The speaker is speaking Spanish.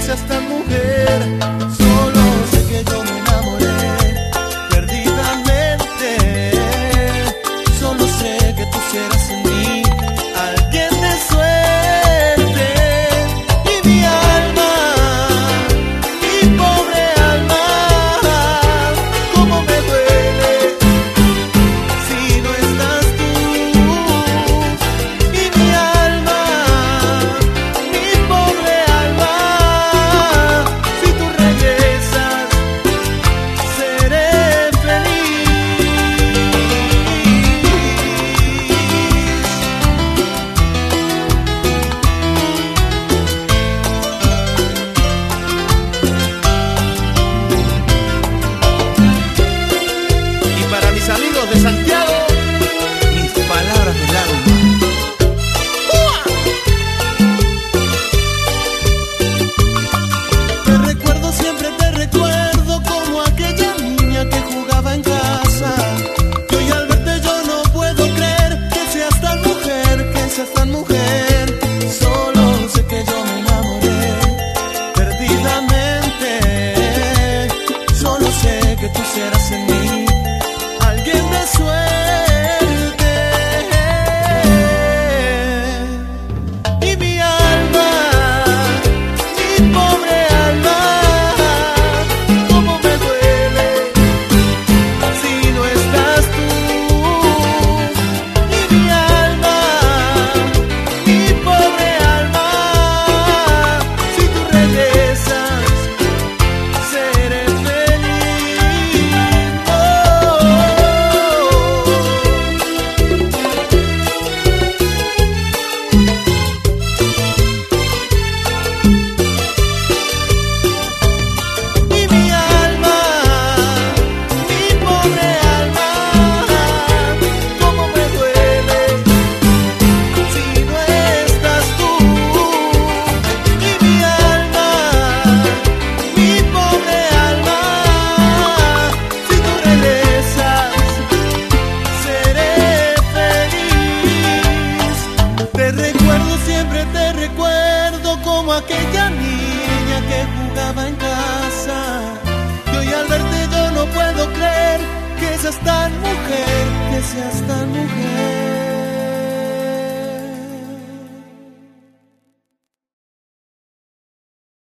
seas tan mujer. Solo sé que yo me enamoré perdidamente. Solo sé que tú serás en mí alguien de suerte. Y mi alma, mi pobre alma, cómo me duele si no estás tú. Y mi alma, mi pobre alma, si tú regresas, seré feliz. Y para mis amigos de Santiago, mis palabras del alma. Te recuerdo, siempre te recuerdo como aquella niña que jugaba en casa. Que hoy al verte yo no puedo creer que seas tan mujer, que seas tan mujer. Solo sé que yo me enamoré perdidamente. Solo sé que tú serás en mí alguien de suerte. Y mi alma, mi pobre alma, cómo me duele si no estás tú. Y mi alma, mi pobre alma, si tú regresas, seré feliz. Oh. Y mi alma, mi pobre alma, cómo me duele si no estás tú. Y mi alma, mi pobre alma, si tú regresas, seré feliz. Te recuerdo, siempre te recuerdo como aquella niña que jugaba en casa. Que hoy al verte yo no puedo creer que seas tan mujer, que seas tan mujer.